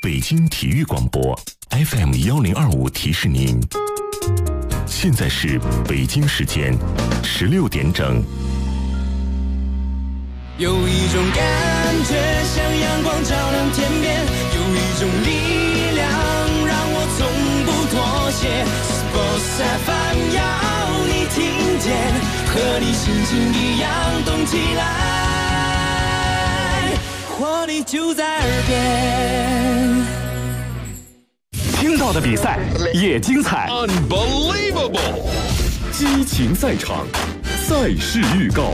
北京体育广播 FM1025提示您，现在是北京时间16点整。 有一种感觉像阳光照亮天边，有一种力量让我从不妥协。Sports FM 要你听见，和你心情一样动起来，活力就在耳边。 听到的比赛也精彩 Unbelievable 激情赛场，赛事预告。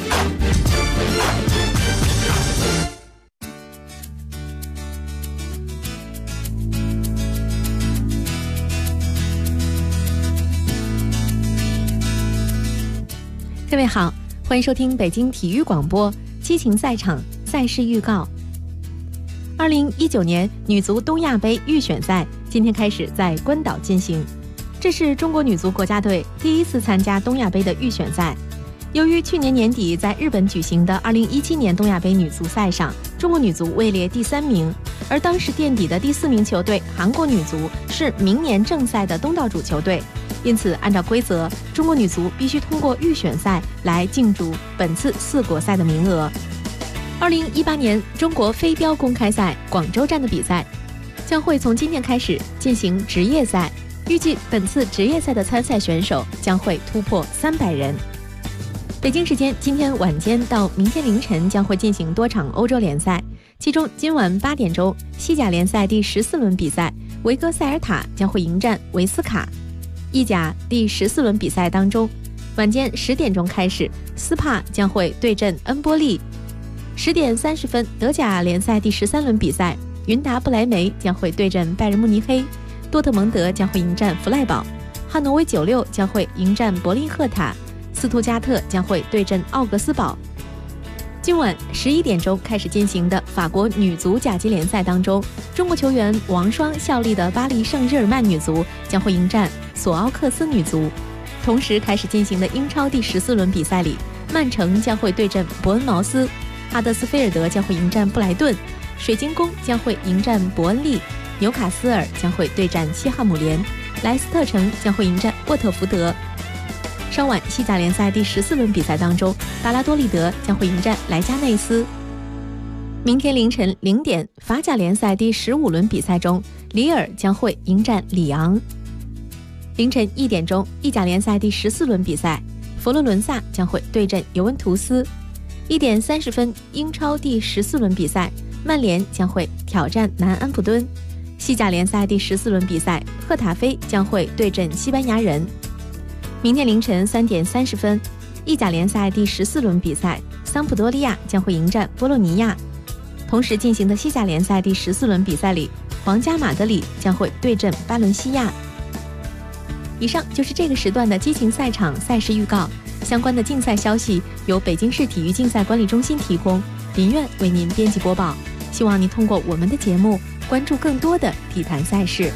各位好，欢迎收听北京体育广播激情赛场赛事预告。2019年女足东亚杯预选赛今天开始在关岛进行，这是中国女足国家队第一次参加东亚杯的预选赛。由于去年年底在日本举行的2017年东亚杯女足赛上，中国女足位列第3名，而当时垫底的第4名球队韩国女足是明年正赛的东道主球队。因此，按照规则，中国女足必须通过预选赛来竞逐本次4国赛的名额。2018年中国飞镖公开赛广州站的比赛将会从今天开始进行职业赛，预计本次职业赛的参赛选手将会突破300人。北京时间今天晚间到明天凌晨将会进行多场欧洲联赛，其中今晚8点钟，西甲联赛第14轮比赛，维戈塞尔塔将会迎战维斯卡。意甲第14轮比赛当中，晚间10点钟开始，斯帕将会对阵恩波利。10点30分，德甲联赛第13轮比赛，云达不莱梅将会对阵拜仁慕尼黑，多特蒙德将会迎战弗赖堡，汉诺威96将会迎战柏林赫塔，斯图加特将会对阵奥格斯堡。今晚11点钟开始进行的法国女足甲级联赛当中，中国球员王霜效力的巴黎圣日耳曼女足将会迎战索奥克斯女足。同时开始进行的英超第14轮比赛里，曼城将会对阵伯恩茅斯，哈德斯菲尔德将会迎战布莱顿，水晶宫将会迎战伯恩利，纽卡斯尔将会对战西汉姆联，莱斯特城将会迎战沃特福德。稍晚西甲联赛第14轮比赛当中，巴拉多利德将会迎战莱加内斯。明天凌晨0点，法甲联赛第15轮比赛中，里尔将会迎战里昂。凌晨1点钟，意甲联赛第14轮比赛，佛罗伦萨将会对阵尤文图斯。1点30分，英超第14轮比赛，曼联将会挑战南安普敦。西甲联赛第14轮比赛，赫塔菲将会对阵西班牙人。明天凌晨3点30分，意甲联赛第14轮比赛，桑普多利亚将会迎战波洛尼亚。同时进行的西甲联赛第14轮比赛里，皇家马德里将会对阵巴伦西亚。以上就是这个时段的激情赛场赛事预告，相关的竞赛消息由北京市体育竞赛管理中心提供，林苑为您编辑播报。希望您通过我们的节目关注更多的体坛赛事。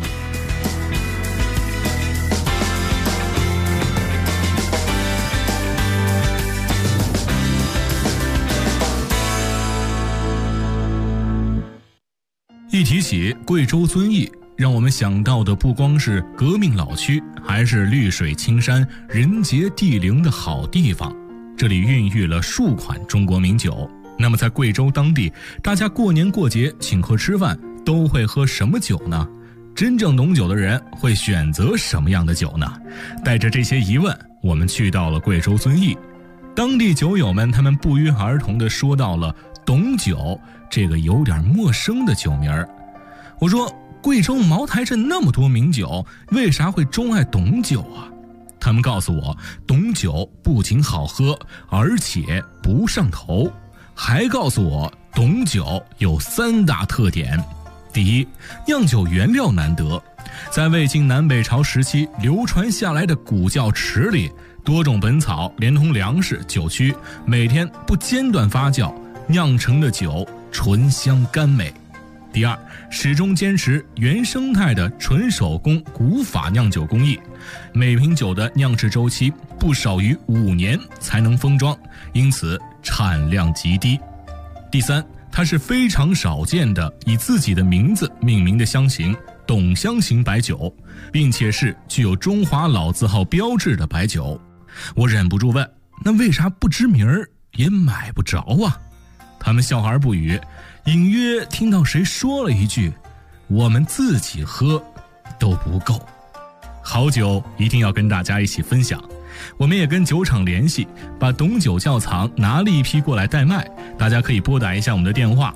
一提起贵州遵义，让我们想到的不光是革命老区，还是绿水青山、人杰地灵的好地方。这里孕育了数款中国名酒。那么在贵州当地，大家过年过节请客吃饭都会喝什么酒呢？真正懂酒的人会选择什么样的酒呢？带着这些疑问，我们去到了贵州遵义。当地酒友们他们不约而同地说到了董酒这个有点陌生的酒名儿。我说，贵州茅台镇那么多名酒，为啥会钟爱董酒啊？他们告诉我，董酒不仅好喝，而且不上头，还告诉我董酒有3大特点。第一，酿酒原料难得，在魏晋南北朝时期流传下来的古窖池里，多种本草连同粮食、酒曲，每天不间断发酵，酿成的酒醇香甘美。第二，始终坚持原生态的纯手工古法酿酒工艺，每瓶酒的酿制周期不少于5年才能封装，因此产量极低。第三， 它是非常少见的以自己的名字命名的香型董香型白酒，并且是具有中华老字号标志的白酒。我忍不住问，那为啥不知名儿也买不着啊？他们笑而不语，隐约听到谁说了一句，我们自己喝都不够。好酒一定要跟大家一起分享，我们也跟酒厂联系，把董酒窖藏拿了一批过来代卖，大家可以拨打一下我们的电话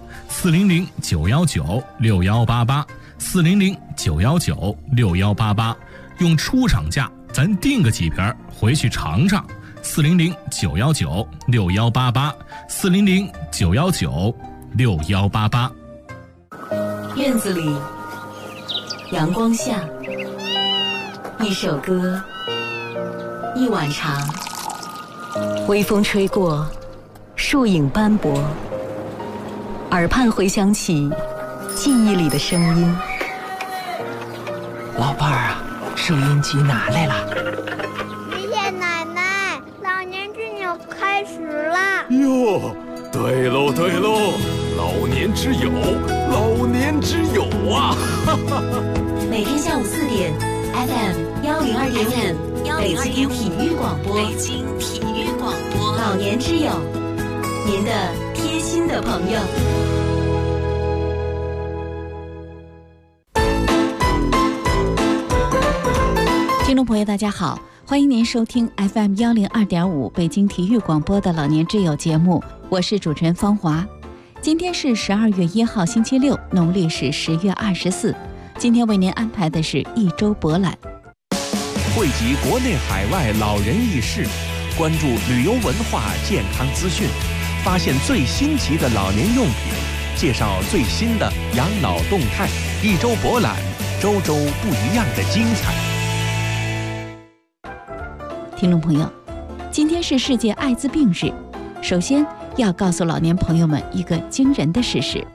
400-919-6188 400-919-6188，用出厂价咱订个几瓶回去尝尝。400-919-6188 400-919-6188。 院子里，阳光下，一首歌，一碗茶，微风吹过，树影斑驳，耳畔回响起记忆里的声音。 老伴儿啊，收音机拿来了。 爷爷奶奶，老年之友开始了。 哟，对喽对喽，老年之友，老年之友啊！ 每天下午4点 FM102.5北京体育广播，北京体育广播，老年之友，您的贴心的朋友。 听众朋友大家好，欢迎您收听 FM102.5北京体育广播的老年之友节目，我是主持人方华。今天是12月1号星期六，农历是10月24。今天为您安排的是一周博览， 汇集国内海外老人轶事，关注旅游文化健康资讯，发现最新奇的老年用品，介绍最新的养老动态。一周博览，周周不一样的精彩。 听众朋友，今天是世界艾滋病日，首先要告诉老年朋友们一个惊人的事实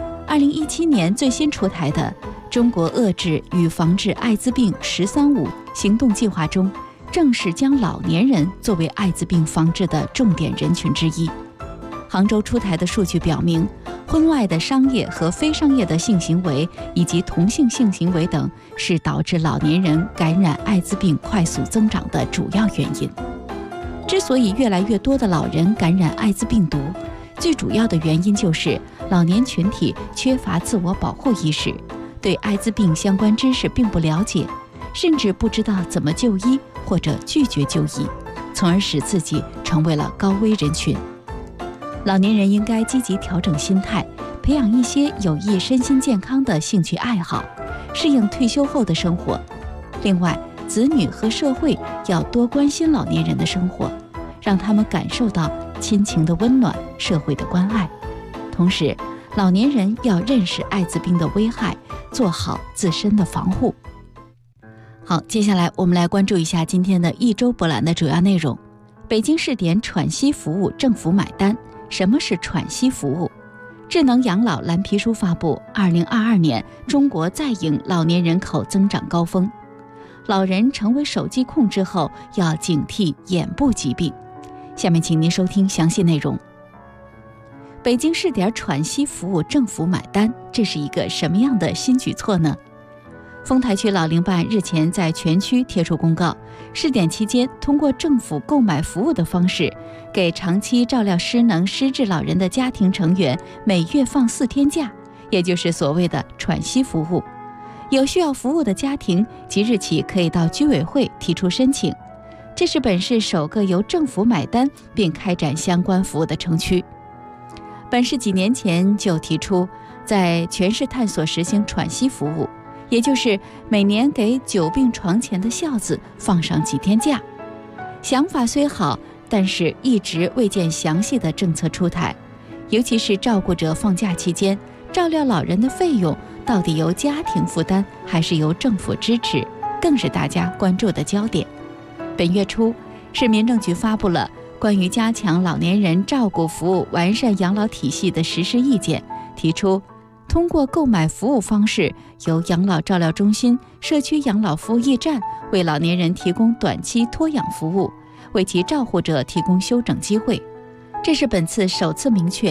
：2017年最新出台的中国遏制与防治艾滋病“13+5”行动计划中，正式将老年人作为艾滋病防治的重点人群之一。杭州出台的数据表明，婚外的商业和非商业的性行为以及同性性行为等，是导致老年人感染艾滋病快速增长的主要原因。之所以越来越多的老人感染艾滋病毒，最主要的原因就是老年群体缺乏自我保护意识，对艾滋病相关知识并不了解，甚至不知道怎么就医或者拒绝就医，从而使自己成为了高危人群。老年人应该积极调整心态，培养一些有益身心健康的兴趣爱好，适应退休后的生活。另外，子女和社会要多关心老年人的生活，让他们感受到亲情的温暖、社会的关爱。同时，老年人要认识艾滋病的危害，做好自身的防护。好，接下来我们来关注一下今天的一周博览的主要内容。北京市点喘息服务政府买单。什么是喘息服务？智能养老蓝皮书发布，2022年中国再迎老年人口增长高峰。老人成为手机控之后，要警惕眼部疾病。下面请您收听详细内容。北京市点喘息服务政府买单，这是一个什么样的新举措呢？丰台区老龄办日前在全区贴出公告，试点期间通过政府购买服务的方式，给长期照料失能失智老人的家庭成员每月放4天假，也就是所谓的喘息服务。有需要服务的家庭即日起可以到居委会提出申请。这是本市首个由政府买单并开展相关服务的城区。本市几年前就提出在全市探索实行喘息服务，也就是每年给久病床前的孝子放上几天假。想法虽好，但是一直未见详细的政策出台，尤其是照顾者放假期间照料老人的费用到底由家庭负担还是由政府支持，更是大家关注的焦点。本月初，市民政局发布了关于加强老年人照顾服务、完善养老体系的实施意见，提出通过购买服务方式，由养老照料中心、社区养老服务驿站为老年人提供短期托养服务，为其照护者提供休整机会。这是本次首次明确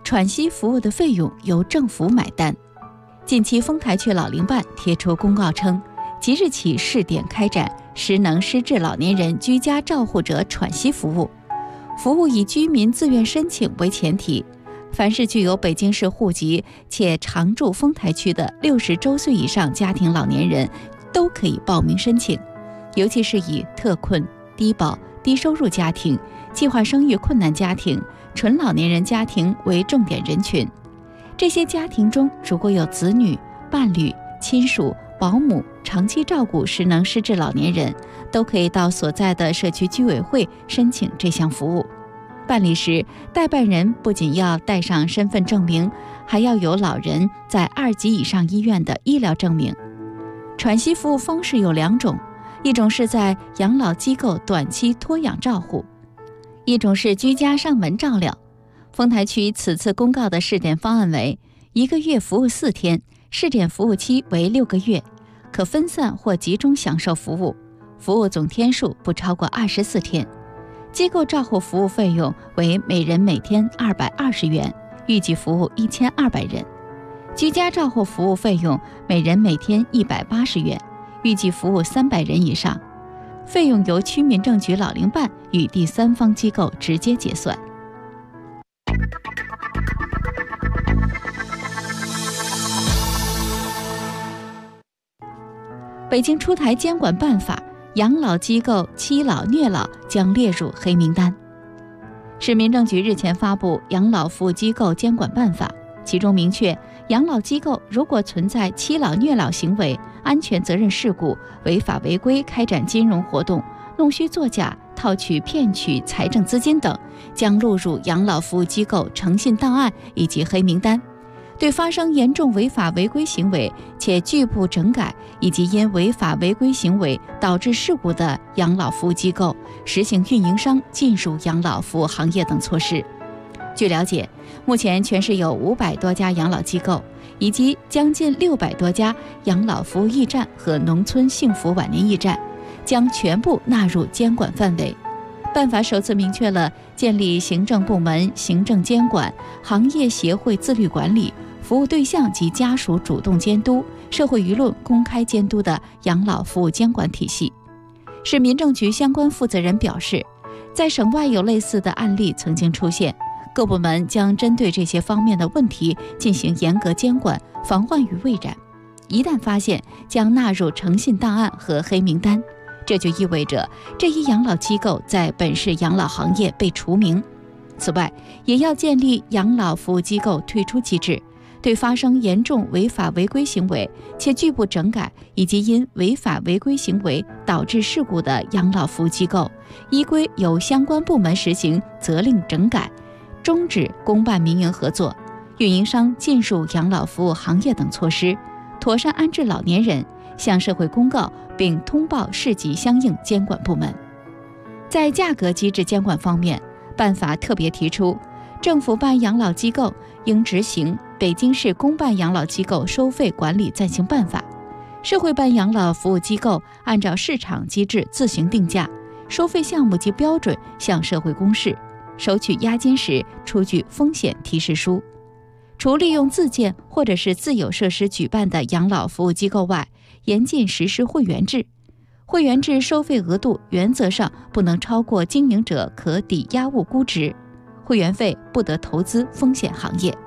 喘息服务的费用由政府买单。近期丰台区老龄办贴出公告称，即日起试点开展失能失智老年人居家照护者喘息服务，服务以居民自愿申请为前提，凡是具有北京市户籍且常住丰台区的60周岁以上家庭老年人都可以报名申请，尤其是以特困、低保、低收入家庭、计划生育困难家庭、纯老年人家庭为重点人群。这些家庭中如果有子女、伴侣、亲属、保姆长期照顾失能失智老年人，都可以到所在的社区居委会申请这项服务。办理时，代办人不仅要带上身份证明，还要有老人在2级以上医院的医疗证明。喘息服务方式有2种，一种是在养老机构短期托养照护，一种是居家上门照料。丰台区此次公告的试点方案为1个月服务4天，试点服务期为6个月，可分散或集中享受服务，服务总天数不超过24天。机构照护服务费用为每人每天220元，预计服务1200人。居家照护服务费用每人每天180元，预计服务300人以上。费用由区民政局老龄办与第三方机构直接结算。北京出台监管办法，养老机构欺老虐老将列入黑名单。市民政局日前发布《养老服务机构监管办法》，其中明确，养老机构如果存在欺老虐老行为、安全责任事故、违法违规开展金融活动、弄虚作假、套取骗取财政资金等，将录入养老服务机构诚信档案以及黑名单。对发生严重违法违规行为且拒不整改，以及因违法违规行为导致事故的养老服务机构，实行运营商进入养老服务行业等措施。据了解，目前全市有500多家养老机构，以及将近600多家养老服务驿站和农村幸福晚年驿站，将全部纳入监管范围。办法首次明确了建立行政部门行政监管、行业协会自律管理、服务对象及家属主动监督、社会舆论公开监督的养老服务监管体系。市民政局相关负责人表示，在省外有类似的案例曾经出现，各部门将针对这些方面的问题进行严格监管，防患于未然。一旦发现，将纳入诚信档案和黑名单。这就意味着这一养老机构在本市养老行业被除名。此外，也要建立养老服务机构退出机制，对发生严重违法违规行为且拒不整改，以及因违法违规行为导致事故的养老服务机构，依规由相关部门实行责令整改、终止公办民营合作、运营商进入养老服务行业等措施，妥善安置老年人，向社会公告并通报市级相应监管部门。在价格机制监管方面，办法特别提出，政府办养老机构应执行北京市公办养老机构收费管理暂行办法，社会办养老服务机构按照市场机制自行定价，收费项目及标准向社会公示，收取押金时出具风险提示书。除利用自建或者是自有设施举办的养老服务机构外，严禁实施会员制。会员制收费额度原则上不能超过经营者可抵押物估值，会员费不得投资风险行业。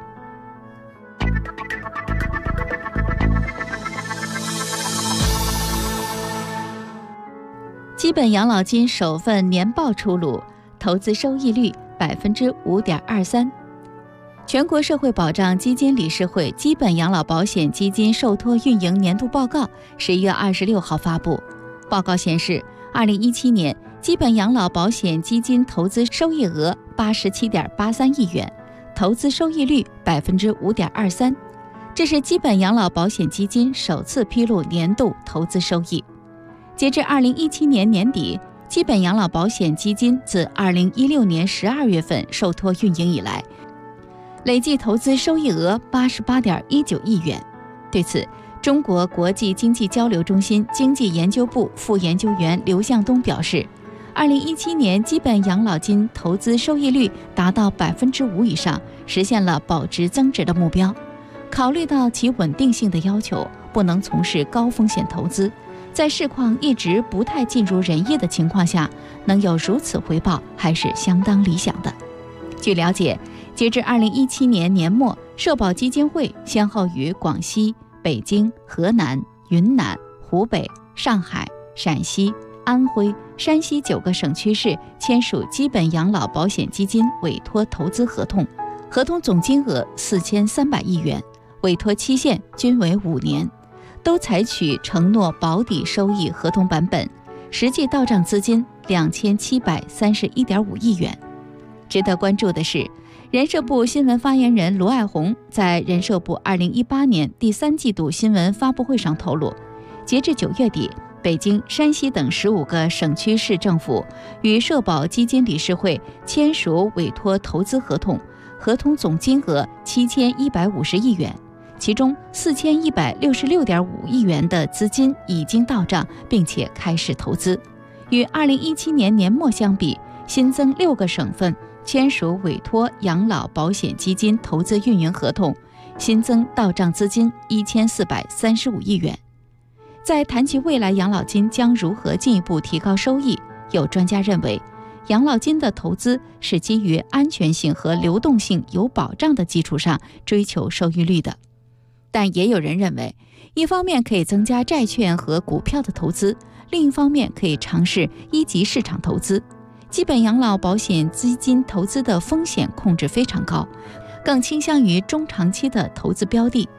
基本养老金首份年报出炉，投资收益率 5.23%。全国社会保障基金理事会基本养老保险基金受托运营年度报告11月26号发布。报告显示，2017年基本养老保险基金投资收益额 87.83 亿元，投资收益率 5.23%。这是基本养老保险基金首次披露年度投资收益。截至2017年年底，基本养老保险基金自2016年12月份受托运营以来，累计投资收益额 88.19 亿元。对此，中国国际经济交流中心经济研究部副研究员刘向东表示 2017年基本养老金投资收益率达到5%以上，实现了保值增值的目标。考虑到其稳定性的要求，不能从事高风险投资，在市况一直不太尽如人意的情况下，能有如此回报还是相当理想的。据了解，截至2017年年末，社保基金会先后于广西、北京、河南、云南、湖北、上海、陕西、安徽、山西9个省区市签署基本养老保险基金委托投资合同，合同总金额4300亿元，委托期限均为5年，都采取承诺保底收益合同版本，实际到账资金2731.5亿元。值得关注的是，人社部新闻发言人卢爱红在人社部2018年第3季度新闻发布会上透露，截至9月底，北京、山西等15个省区市政府与社保基金理事会签署委托投资合同，合同总金额7150亿元，其中4166.5亿元的资金已经到账，并且开始投资。与2017年年末相比，新增6个省份签署委托养老保险基金投资运营合同，新增到账资金1435亿元。在谈及未来养老金将如何进一步提高收益，有专家认为，养老金的投资是基于安全性和流动性有保障的基础上追求收益率的。但也有人认为，一方面可以增加债券和股票的投资，另一方面可以尝试一级市场投资。基本养老保险基金投资的风险控制非常高，更倾向于中长期的投资标的。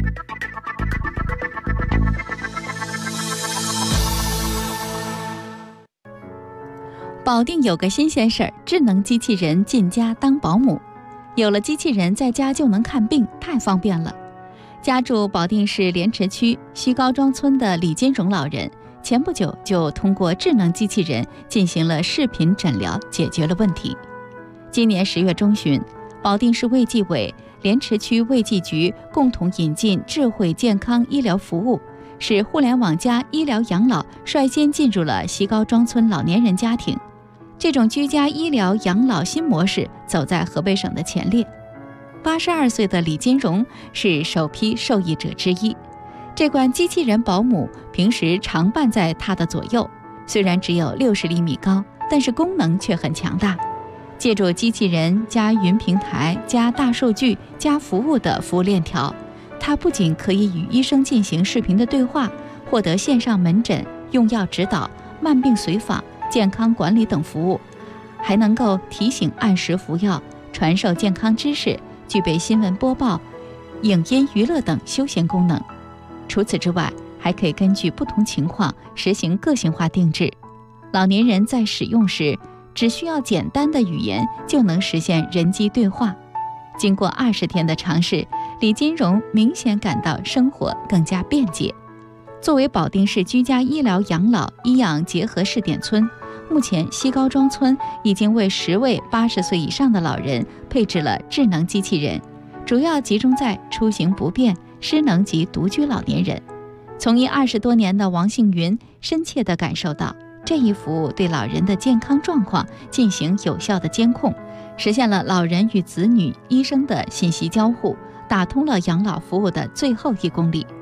保定有个新鲜事儿，智能机器人进家当保姆。有了机器人，在家就能看病，太方便了。家住保定市莲池区西高庄村的李金荣老人，前不久就通过智能机器人进行了视频诊疗，解决了问题。今年10月中旬，保定市卫计委、莲池区卫计局共同引进智慧健康医疗服务，使互联网加医疗养老率先进入了西高庄村老年人家庭。这种居家医疗养老新模式走在河北省的前列。82岁的李金荣是首批受益者之一。这款机器人保姆平时常伴在他的左右，虽然只有60厘米高，但是功能却很强大。借助机器人加云平台加大数据加服务的服务链条，它不仅可以与医生进行视频的对话，获得线上门诊、用药指导、慢病随访、健康管理等服务，还能够提醒按时服药、传授健康知识，具备新闻播报、影音娱乐等休闲功能。除此之外，还可以根据不同情况实行个性化定制。老年人在使用时，只需要简单的语言就能实现人机对话。经过20天的尝试，李金荣明显感到生活更加便捷。作为保定市居家医疗养老医养结合试点村，目前西高庄村已经为10位80岁以上的老人配置了智能机器人，主要集中在出行不便、失能及独居老年人。从医20多年的王杏云深切地感受到，这一服务对老人的健康状况进行有效的监控，实现了老人与子女、医生的信息交互，打通了养老服务的最后1公里。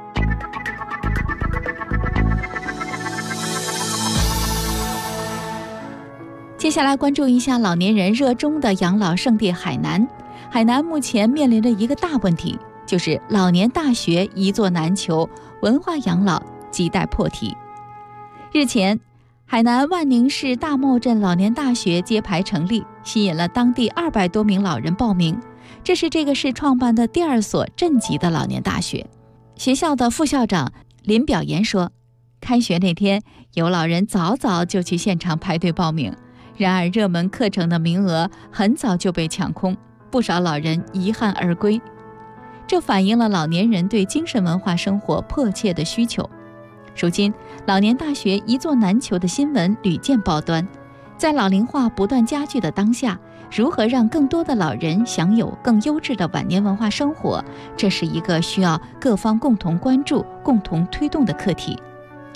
接下来关注一下老年人热衷的养老圣地海南。海南目前面临着一个大问题，就是老年大学一座难求，文化养老亟待破题。日前，海南万宁市大茂镇老年大学揭牌成立，吸引了当地200多名老人报名。这是这个市创办的第2所镇级的老年大学。学校的副校长林表言说，开学那天，有老人早早就去现场排队报名，然而热门课程的名额很早就被抢空，不少老人遗憾而归。这反映了老年人对精神文化生活迫切的需求。如今，老年大学一座难求的新闻屡见报端。在老龄化不断加剧的当下，如何让更多的老人享有更优质的晚年文化生活，这是一个需要各方共同关注、共同推动的课题。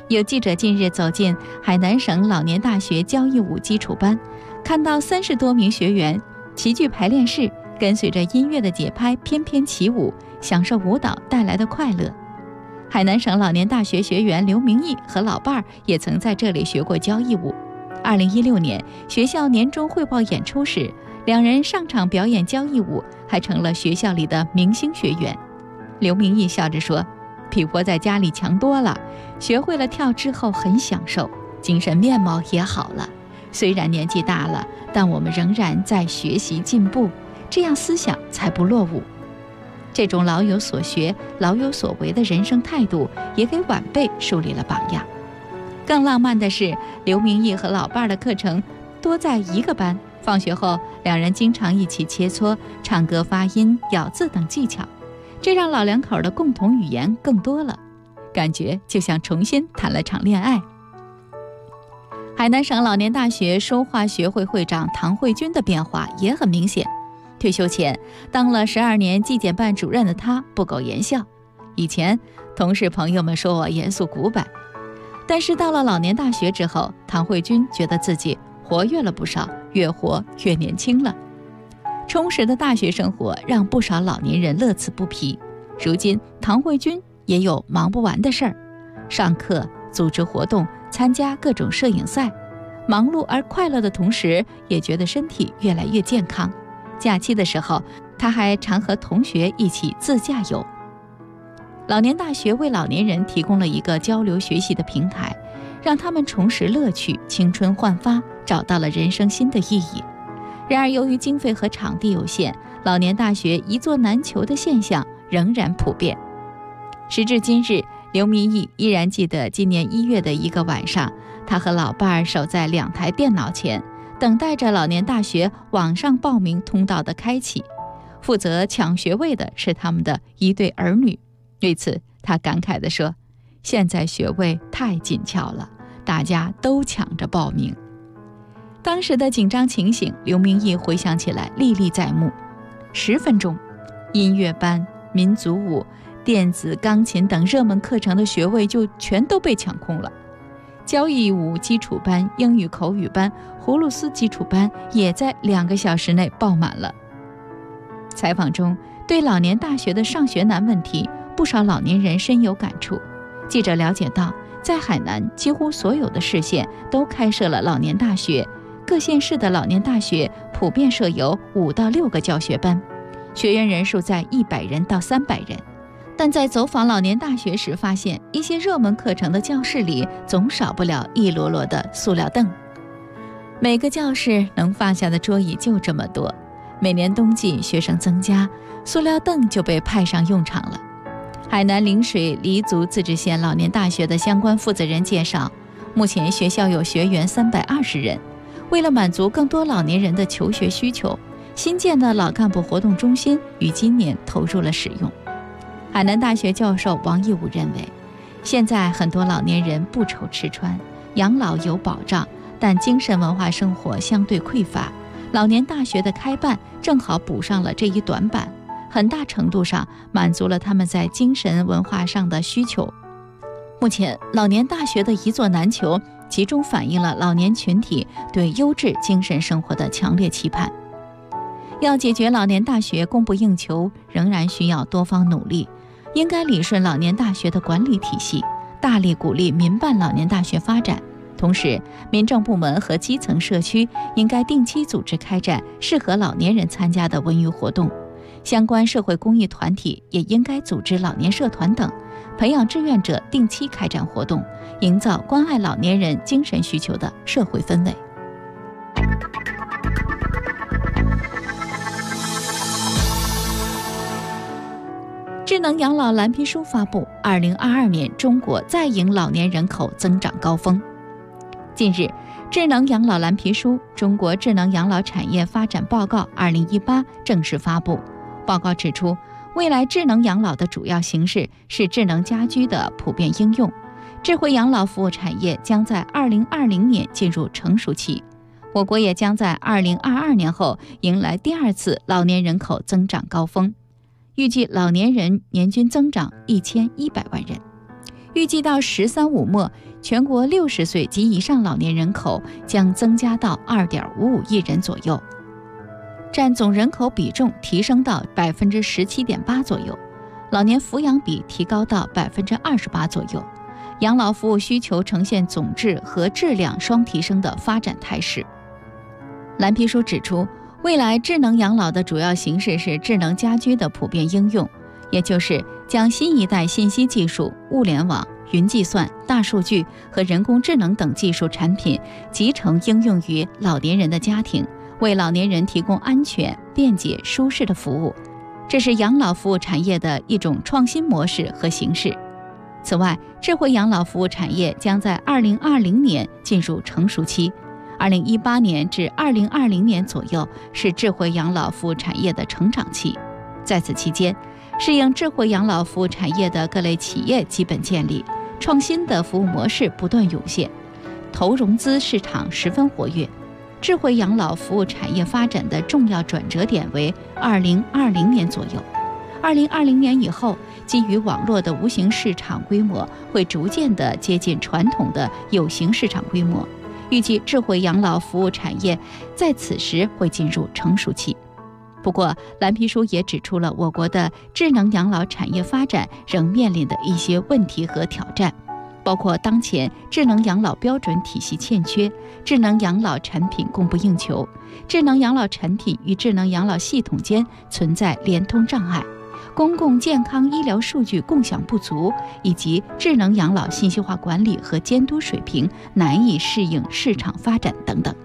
有记者近日走进海南省老年大学交谊舞基础班，看到30多名学员齐聚排练室，跟随着音乐的节拍翩翩起舞，享受舞蹈带来的快乐。海南省老年大学学员刘明义和老伴儿也曾在这里学过交谊舞。2016年学校年终汇报演出时，两人上场表演交谊舞，还成了学校里的明星学员。刘明义笑着说，比我在家里强多了，学会了跳之后很享受，精神面貌也好了。虽然年纪大了，但我们仍然在学习进步，这样思想才不落伍。这种老有所学、老有所为的人生态度，也给晚辈树立了榜样。更浪漫的是，刘明义和老伴的课程多在一个班，放学后两人经常一起切磋唱歌、发音、咬字等技巧，这让老两口的共同语言更多了，感觉就像重新谈了场恋爱。海南省老年大学书画学会会长唐慧君的变化也很明显。退休前当了12年纪检办主任的他不苟言笑，以前同事朋友们说我严肃古板，但是到了老年大学之后，唐慧君觉得自己活跃了不少，越活越年轻了。充实的大学生活让不少老年人乐此不疲。如今唐慧君也有忙不完的事儿，上课、组织活动、参加各种摄影赛，忙碌而快乐的同时，也觉得身体越来越健康。假期的时候，他还常和同学一起自驾游。老年大学为老年人提供了一个交流学习的平台，让他们重拾乐趣，青春焕发，找到了人生新的意义。然而由于经费和场地有限，老年大学一座难求的现象仍然普遍。时至今日，刘明义依然记得今年1月的一个晚上，他和老伴儿守在2台电脑前，等待着老年大学网上报名通道的开启。负责抢学位的是他们的一对儿女。对此他感慨地说，现在学位太紧俏了，大家都抢着报名。当时的紧张情形，刘明义回想起来历历在目。10分钟，音乐班、民族舞、电子钢琴等热门课程的学位就全都被抢空了。交谊舞基础班、英语口语班、葫芦丝基础班也在2个小时内爆满了。采访中，对老年大学的上学难问题，不少老年人深有感触。记者了解到，在海南几乎所有的市县都开设了老年大学，各县市的老年大学普遍设有5到6个教学班，学员人数在100人到300人。但在走访老年大学时发现，一些热门课程的教室里总少不了一摞摞的塑料凳，每个教室能放下的桌椅就这么多。每年冬季学生增加，塑料凳就被派上用场了。海南陵水黎族自治县老年大学的相关负责人介绍，目前学校有学员320人。为了满足更多老年人的求学需求，新建的老干部活动中心于今年投入了使用。海南大学教授王义武认为，现在很多老年人不愁吃穿，养老有保障，但精神文化生活相对匮乏。老年大学的开办正好补上了这一短板，很大程度上满足了他们在精神文化上的需求。目前老年大学的一座难求，集中反映了老年群体对优质精神生活的强烈期盼。要解决老年大学供不应求，仍然需要多方努力，应该理顺老年大学的管理体系，大力鼓励民办老年大学发展。同时，民政部门和基层社区应该定期组织开展适合老年人参加的文娱活动，相关社会公益团体也应该组织老年社团等，培养志愿者定期开展活动，营造关爱老年人精神需求的社会氛围。智能养老蓝皮书发布，2022年中国再迎老年人口增长高峰。近日，智能养老蓝皮书《中国智能养老产业发展报告2018》正式发布。报告指出，未来智能养老的主要形式是智能家居的普遍应用，智慧养老服务产业将在2020年进入成熟期。我国也将在2022年后迎来第2次老年人口增长高峰，预计老年人年均增长1100万人。预计到“十三五”末， 全国60岁及以上老年人口将增加到2.55亿人左右，占总人口比重提升到17.8%左右，老年抚养比提高到28%左右，养老服务需求呈现总质和质量双提升的发展态势。蓝皮书指出，未来智能养老的主要形式是智能家居的普遍应用，也就是将新一代信息技术、物联网、云计算、大数据和人工智能等技术产品集成应用于老年人的家庭，为老年人提供安全、便捷、舒适的服务。这是养老服务产业的一种创新模式和形式。此外，智慧养老服务产业将在2020年进入成熟期，2018年至2020年左右是智慧养老服务产业的成长期。在此期间，适应智慧养老服务产业的各类企业基本建立，创新的服务模式不断涌现，投融资市场十分活跃。智慧养老服务产业发展的重要转折点为2020年左右。2020年以后，基于网络的无形市场规模会逐渐地接近传统的有形市场规模，预计智慧养老服务产业在此时会进入成熟期。不过，蓝皮书也指出了我国的智能养老产业发展仍面临的一些问题和挑战，包括当前智能养老标准体系欠缺，智能养老产品供不应求，智能养老产品与智能养老系统间存在联通障碍，公共健康医疗数据共享不足，以及智能养老信息化管理和监督水平难以适应市场发展等等。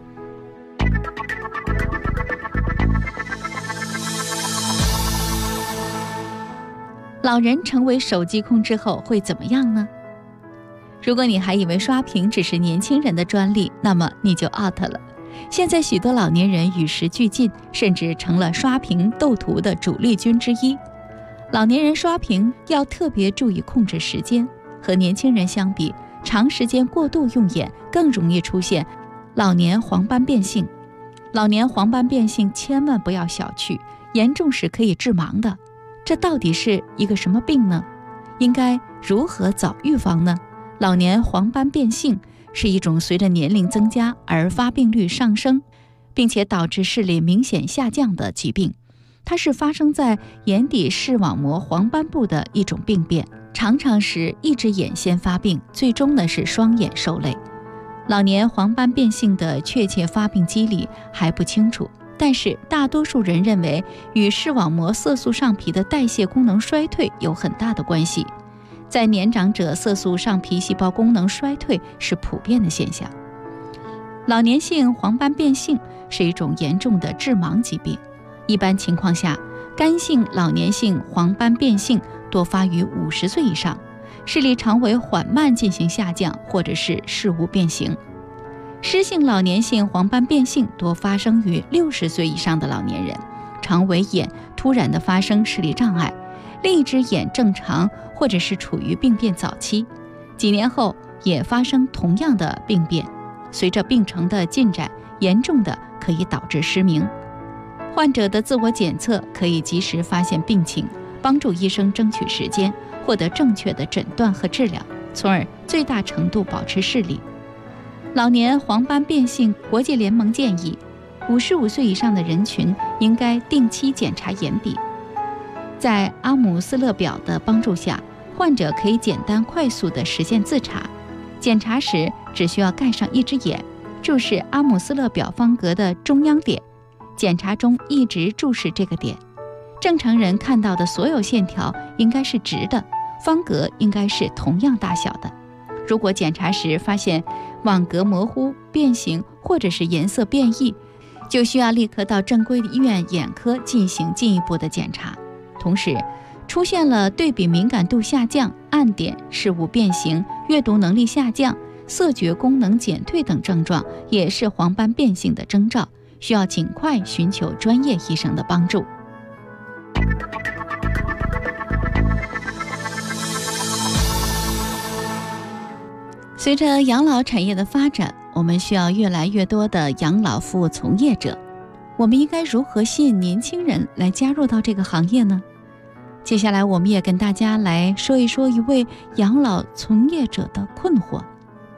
老人成为手机控之后会怎么样呢？如果你还以为刷屏只是年轻人的专利，那么你就 out 了。现在许多老年人与时俱进，甚至成了刷屏斗图的主力军之一。老年人刷屏要特别注意控制时间，和年轻人相比，长时间过度用眼更容易出现老年黄斑变性。老年黄斑变性千万不要小觑，严重时可以致盲的。这到底是一个什么病呢？应该如何早预防呢？老年黄斑变性是一种随着年龄增加而发病率上升，并且导致视力明显下降的疾病。它是发生在眼底视网膜黄斑部的一种病变，常常使一只眼先发病，最终是双眼受累。老年黄斑变性的确切发病机理还不清楚，但是大多数人认为与视网膜色素上皮的代谢功能衰退有很大的关系。在年长者，色素上皮细胞功能衰退是普遍的现象。老年性黄斑变性是一种严重的致盲疾病，一般情况下，干性老年性黄斑变性多发于50岁以上，视力常为缓慢进行下降，或者是视物变形。湿性老年性黄斑变性多发生于60岁以上的老年人，常为眼突然的发生视力障碍，另一只眼正常或者是处于病变早期，几年后也发生同样的病变，随着病程的进展，严重的可以导致失明。患者的自我检测可以及时发现病情，帮助医生争取时间，获得正确的诊断和治疗，从而最大程度保持视力。老年黄斑变性国际联盟建议，55岁以上的人群应该定期检查眼底。在阿姆斯勒表的帮助下，患者可以简单快速地实现自查。检查时只需要盖上一只眼，注视阿姆斯勒表方格的中央点，检查中一直注视这个点。正常人看到的所有线条应该是直的，方格应该是同样大小的。如果检查时发现网格模糊、变形或者是颜色变异，就需要立刻到正规的医院眼科进行进一步的检查。同时，出现了对比敏感度下降、暗点、视物变形、阅读能力下降、色觉功能减退等症状，也是黄斑变性的征兆，需要尽快寻求专业医生的帮助。随着养老产业的发展，我们需要越来越多的养老服务从业者。我们应该如何吸引年轻人来加入到这个行业呢？接下来我们也跟大家来说一说一位养老从业者的困惑。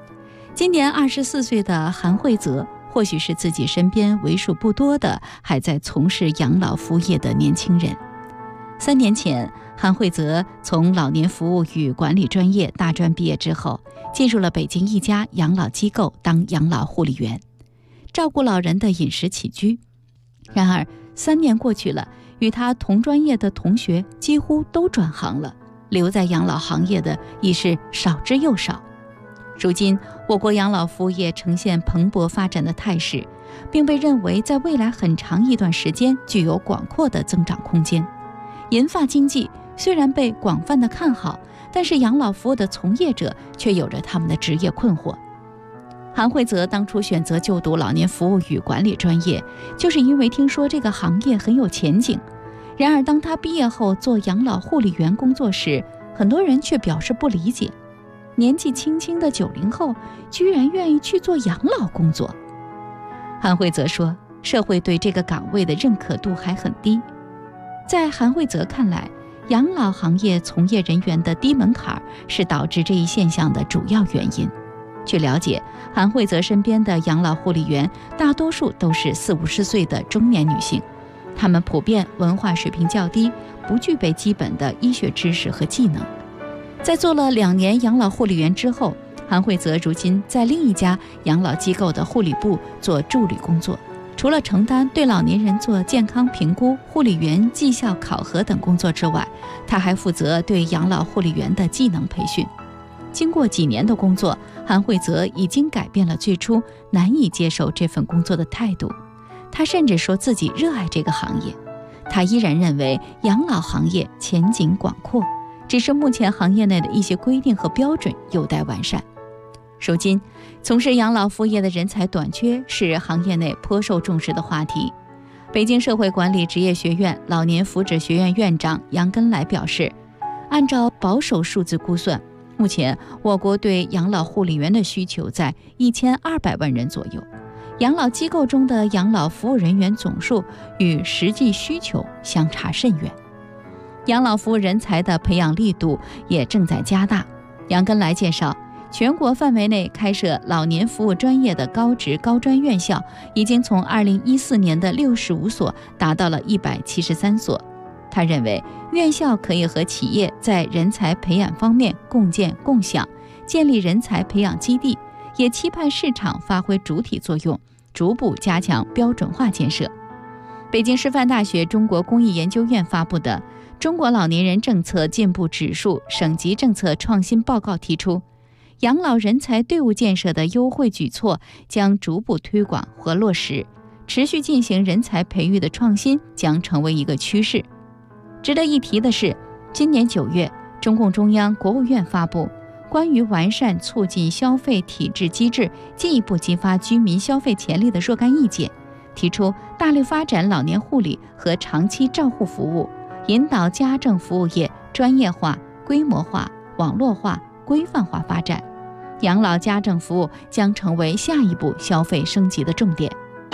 今年24岁的韩惠泽，或许是自己身边为数不多的还在从事养老服务业的年轻人。3年前，韩惠泽从老年服务与管理专业大专毕业之后，进入了北京一家养老机构当养老护理员，照顾老人的饮食起居。然而3年过去了，与他同专业的同学几乎都转行了，留在养老行业的已是少之又少。如今我国养老服务业呈现蓬勃发展的态势，并被认为在未来很长一段时间具有广阔的增长空间。银发经济虽然被广泛的看好，但是养老服务的从业者却有着他们的职业困惑。韩惠泽当初选择就读老年服务与管理专业，就是因为听说这个行业很有前景。然而当他毕业后做养老护理员工作时，很多人却表示不理解，年纪轻轻的90后居然愿意去做养老工作。韩惠泽说，社会对这个岗位的认可度还很低。在韩惠泽看来，养老行业从业人员的低门槛是导致这一现象的主要原因。据了解，韩惠泽身边的养老护理员大多数都是40-50岁的中年女性，她们普遍文化水平较低，不具备基本的医学知识和技能。在做了2年养老护理员之后，韩惠泽如今在另一家养老机构的护理部做助理工作，除了承担对老年人做健康评估、护理员绩效考核等工作之外，他还负责对养老护理员的技能培训。经过几年的工作，韩惠泽已经改变了最初难以接受这份工作的态度。他甚至说自己热爱这个行业。他依然认为养老行业前景广阔，只是目前行业内的一些规定和标准有待完善。如今，从事养老服务业的人才短缺是行业内颇受重视的话题。北京社会管理职业学院老年福祉学院院长杨根来表示，按照保守数字估算，目前我国对养老护理员的需求在1200万人左右，养老机构中的养老服务人员总数与实际需求相差甚远。养老服务人才的培养力度也正在加大。杨根来介绍，全国范围内开设老年服务专业的高职高专院校已经从2014年的65所达到了173所。他认为，院校可以和企业在人才培养方面共建共享，建立人才培养基地，也期盼市场发挥主体作用，逐步加强标准化建设。北京师范大学中国公益研究院发布的《中国老年人政策进步指数省级政策创新报告》提出，养老人才队伍建设的优惠举措将逐步推广和落实，持续进行人才培育的创新将成为一个趋势。值得一提的是，今年9月，中共中央、国务院发布关于完善促进消费体制机制，进一步激发居民消费潜力的若干意见，提出大力发展老年护理和长期照护服务，引导家政服务业专业化、规模化、网络化、规范化发展。养老家政服务将成为下一步消费升级的重点。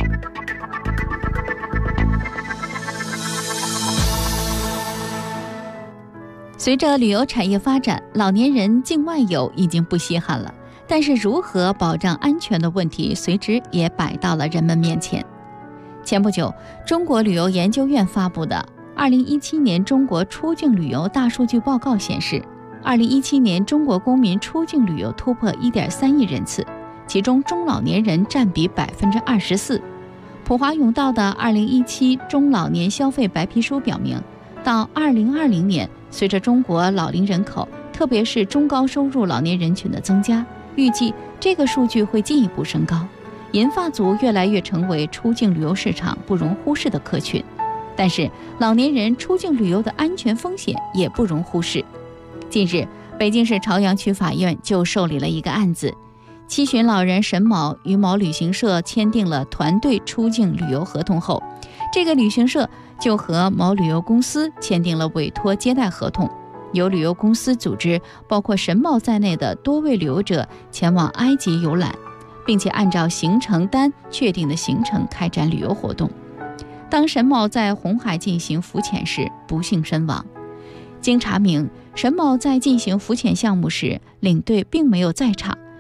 随着旅游产业发展，老年人境外游已经不稀罕了，但是如何保障安全的问题随之也摆到了人们面前。前不久，中国旅游研究院发布的2017年中国出境旅游大数据报告显示，2017年中国公民出境旅游突破1.3亿人次，其中中老年人占比24%。普华永道的2017中老年消费白皮书表明，到2020年，随着中国老龄人口，特别是中高收入老年人群的增加，预计这个数据会进一步升高。银发族越来越成为出境旅游市场不容忽视的客群，但是老年人出境旅游的安全风险也不容忽视。近日，北京市朝阳区法院就受理了一个案子，七旬老人沈某与某旅行社签订了团队出境旅游合同后，这个旅行社就和某旅游公司签订了委托接待合同，由旅游公司组织包括沈某在内的多位旅游者前往埃及游览，并且按照行程单确定的行程开展旅游活动。当沈某在红海进行浮潜时，不幸身亡。经查明，沈某在进行浮潜项目时，领队并没有在场，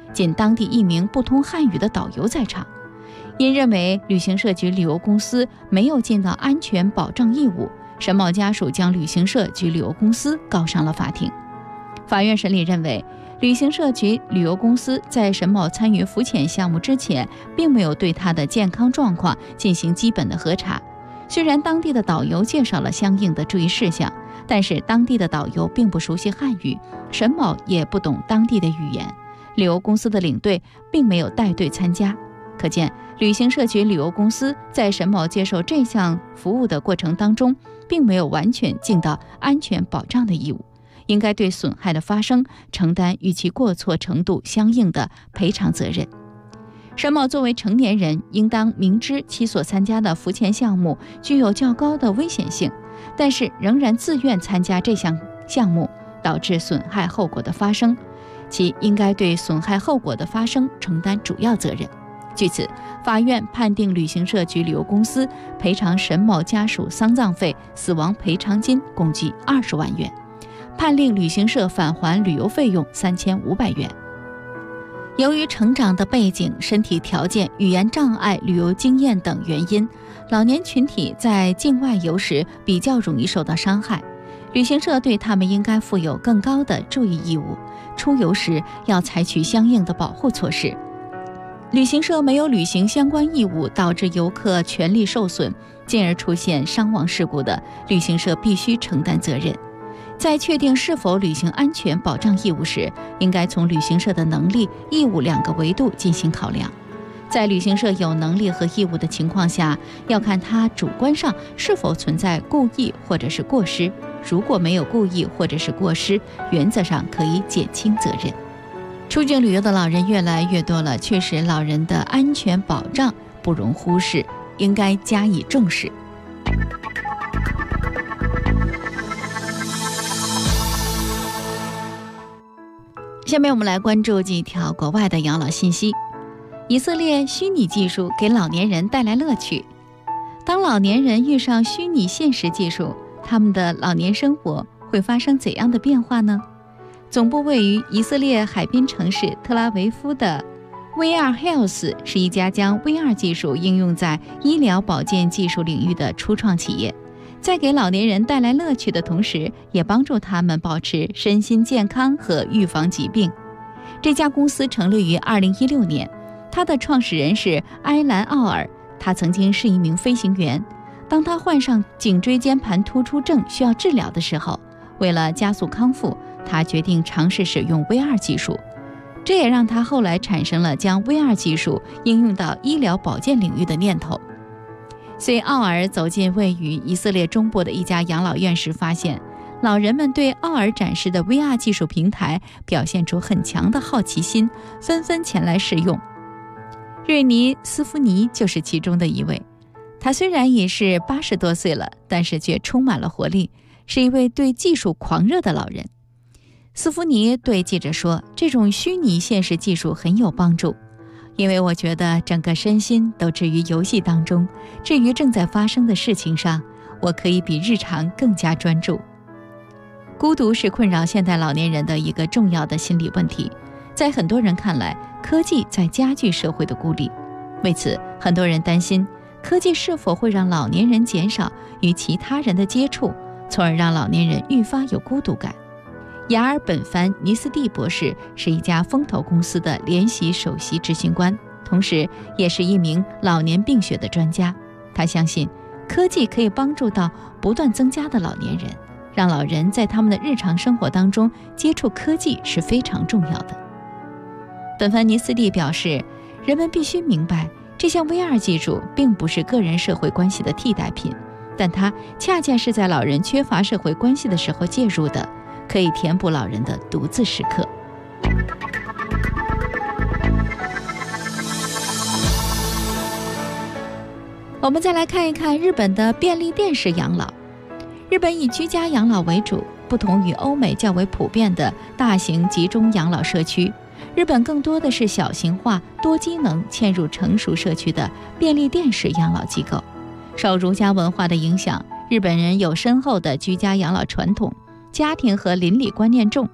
仅当地一名不通汉语的导游在场。因认为旅行社及旅游公司没有尽到安全保障义务，沈某家属将旅行社及旅游公司告上了法庭。法院审理认为，旅行社及旅游公司在沈某参与浮潜项目之前，并没有对他的健康状况进行基本的核查。虽然当地的导游介绍了相应的注意事项，但是当地的导游并不熟悉汉语，沈某也不懂当地的语言，旅游公司的领队并没有带队参加。可见，旅行社及旅游公司在沈某接受这项服务的过程当中，并没有完全尽到安全保障的义务，应该对损害的发生承担与其过错程度相应的赔偿责任。沈某作为成年人，应当明知其所参加的浮潜项目具有较高的危险性，但是仍然自愿参加这项项目，导致损害后果的发生，其应该对损害后果的发生承担主要责任。据此，法院判定旅行社及旅游公司赔偿沈某家属丧葬费、死亡赔偿金共计20万元，判令旅行社返还旅游费用3500元。由于成长的背景、身体条件、语言障碍、旅游经验等原因，老年群体在境外游时比较容易受到伤害，旅行社对他们应该负有更高的注意义务，出游时要采取相应的保护措施。旅行社没有履行相关义务，导致游客权利受损，进而出现伤亡事故的，旅行社必须承担责任。在确定是否履行安全保障义务时，应该从旅行社的能力、义务2个维度进行考量。在旅行社有能力和义务的情况下，要看他主观上是否存在故意或者是过失。如果没有故意或者是过失，原则上可以减轻责任。出境旅游的老人越来越多了，确实老人的安全保障不容忽视，应该加以重视。下面我们来关注几条国外的养老信息。以色列虚拟技术给老年人带来乐趣。当老年人遇上虚拟现实技术，他们的老年生活会发生怎样的变化呢？总部位于以色列海滨城市特拉维夫的 VR Health 是一家将 VR 技术应用在医疗保健技术领域的初创企业，在给老年人带来乐趣的同时，也帮助他们保持身心健康和预防疾病。这家公司成立于2016年，它的创始人是埃兰·奥尔，他曾经是一名飞行员。当他患上颈椎间盘突出症需要治疗的时候，为了加速康复，他决定尝试使用 VR 技术，这也让他后来产生了将 VR 技术应用到医疗保健领域的念头。随奥尔走进位于以色列中部的一家养老院时，发现老人们对奥尔展示的 VR 技术平台表现出很强的好奇心，纷纷前来试用。瑞尼斯夫尼就是其中的一位，他虽然已是80多岁了，但是却充满了活力，是一位对技术狂热的老人。斯夫尼对记者说，这种虚拟现实技术很有帮助，因为我觉得整个身心都置于游戏当中，至于正在发生的事情上，我可以比日常更加专注。孤独是困扰现代老年人的一个重要的心理问题，在很多人看来，科技在加剧社会的孤立。为此，很多人担心科技是否会让老年人减少与其他人的接触，从而让老年人愈发有孤独感。雅尔本凡尼斯蒂博士是一家风投公司的联席首席执行官，同时也是一名老年病学的专家。他相信科技可以帮助到不断增加的老年人，让老人在他们的日常生活当中接触科技是非常重要的。本凡尼斯蒂表示，人们必须明白，这项 VR 技术并不是个人社会关系的替代品，但它恰恰是在老人缺乏社会关系的时候介入的，可以填补老人的独自时刻。我们再来看一看日本的便利店式养老。日本以居家养老为主，不同于欧美较为普遍的大型集中养老社区，日本更多的是小型化、多机能嵌入成熟社区的便利店式养老机构。受儒家文化的影响，日本人有深厚的居家养老传统，家庭和邻里观念重，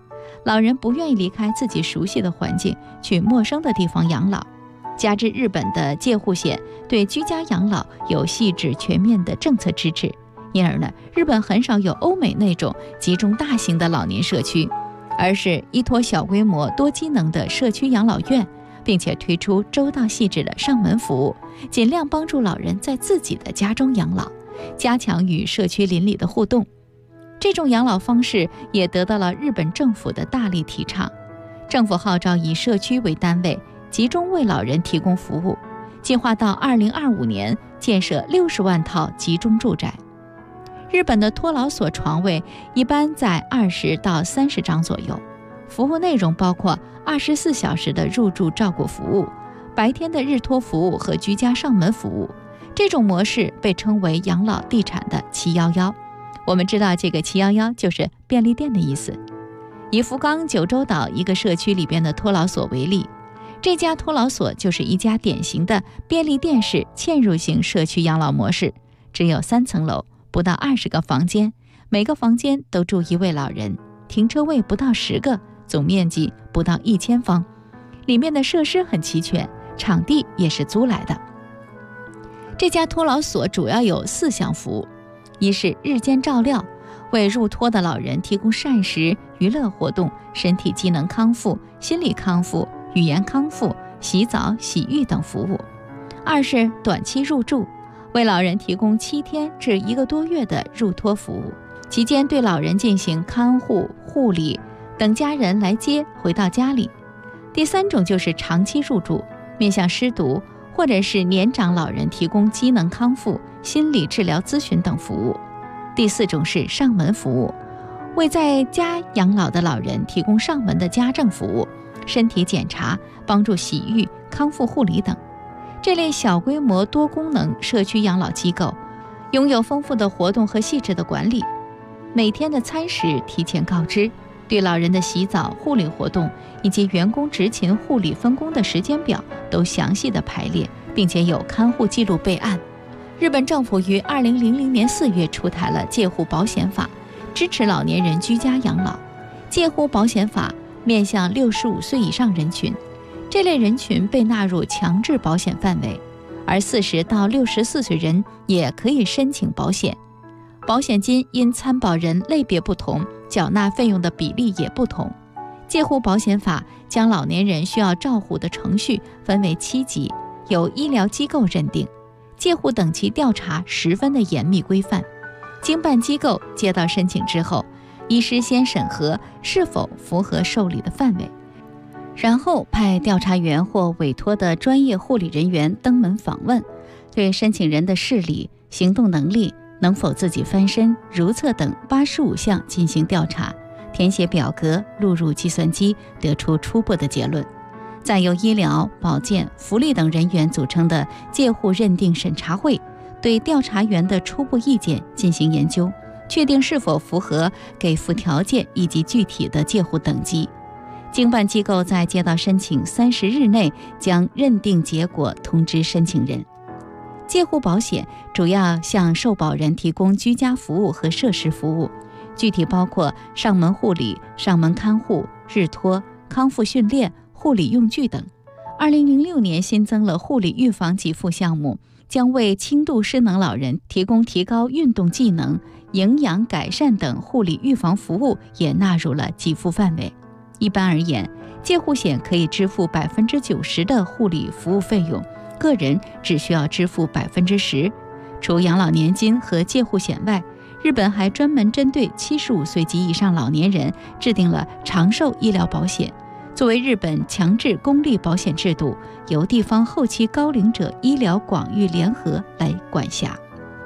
老人不愿意离开自己熟悉的环境，去陌生的地方养老。加之日本的介护险对居家养老有细致全面的政策支持，因而呢，日本很少有欧美那种集中大型的老年社区，而是依托小规模多机能的社区养老院，并且推出周到细致的上门服务，尽量帮助老人在自己的家中养老，加强与社区邻里的互动。这种养老方式也得到了日本政府的大力提倡。政府号召以社区为单位，集中为老人提供服务，计划到2025年建设60万套集中住宅。日本的托老所床位一般在20到30张左右，服务内容包括24小时的入住照顾服务，白天的日托服务和居家上门服务。这种模式被称为养老地产的711。我们知道这个711就是便利店的意思。以福冈九州岛一个社区里边的托老所为例，这家托老所就是一家典型的便利店式嵌入型社区养老模式，只有3层楼，不到20个房间，每个房间都住1位老人，停车位不到10个，总面积不到1000方，里面的设施很齐全，场地也是租来的。这家托老所主要有4项服务，一是日间照料，为入托的老人提供膳食、娱乐活动、身体机能康复、心理康复、语言康复、洗澡、洗浴等服务；二是短期入住，为老人提供7天至1个多月的入托服务，期间对老人进行看护、护理，等家人来接回到家里。第3种就是长期入住，面向失独或者是年长老人提供机能康复、心理治疗咨询等服务。第4种是上门服务，为在家养老的老人提供上门的家政服务、身体检查、帮助洗浴、康复护理等。这类小规模多功能社区养老机构拥有丰富的活动和细致的管理，每天的餐食提前告知，对老人的洗澡、护理活动以及员工执勤护理分工的时间表都详细的排列，并且有看护记录备案。日本政府于2000年4月出台了介护保险法，支持老年人居家养老。介护保险法面向65岁以上人群，这类人群被纳入强制保险范围，而40到64岁人也可以申请保险。保险金因参保人类别不同，缴纳费用的比例也不同。介护保险法将老年人需要照护的程序分为7级，由医疗机构认定，介护等级调查十分的严密规范。经办机构接到申请之后，医师先审核是否符合受理的范围，然后派调查员或委托的专业护理人员登门访问，对申请人的视力、行动能力、能否自己翻身、如厕等85项进行调查，填写表格，录入计算机，得出初步的结论。再由医疗、保健、福利等人员组成的介护认定审查会，对调查员的初步意见进行研究，确定是否符合给付条件以及具体的介护等级。经办机构在接到申请30日内将认定结果通知申请人。介护保险主要向受保人提供居家服务和设施服务，具体包括上门护理、上门看护、日托、康复训练、护理用具等。2006年新增了护理预防给付项目，将为轻度失能老人提供提高运动技能、营养改善等护理预防服务，也纳入了给付范围。一般而言，介护险可以支付90%的护理服务费用，个人只需要支付10%。除养老年金和介护险外，日本还专门针对75岁及以上老年人制定了长寿医疗保险，作为日本强制公立保险制度，由地方后期高龄者医疗广域联合来管辖。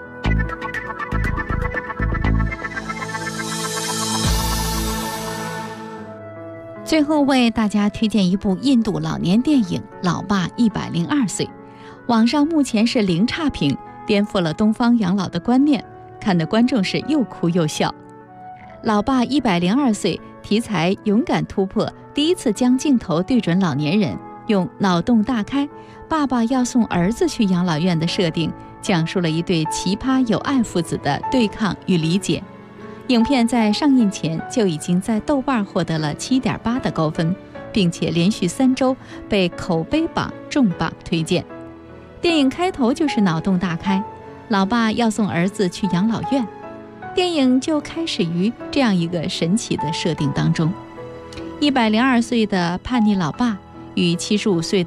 最后为大家推荐一部印度老年电影《老爸102岁》，网上目前是零差评，颠覆了东方养老的观念，看的观众是又哭又笑。老爸102岁题材勇敢突破，第一次将镜头对准老年人，用脑洞大开，爸爸要送儿子去养老院的设定，讲述了一对奇葩有爱父子的对抗与理解。 影片在上映前就已经在豆瓣获得了7.8的高分，并且连续3周被口碑榜重磅推荐。电影开头就是脑洞大开，老爸要送儿子去养老院，电影就开始于这样一个神奇的设定当中：102岁的叛逆老爸与75岁的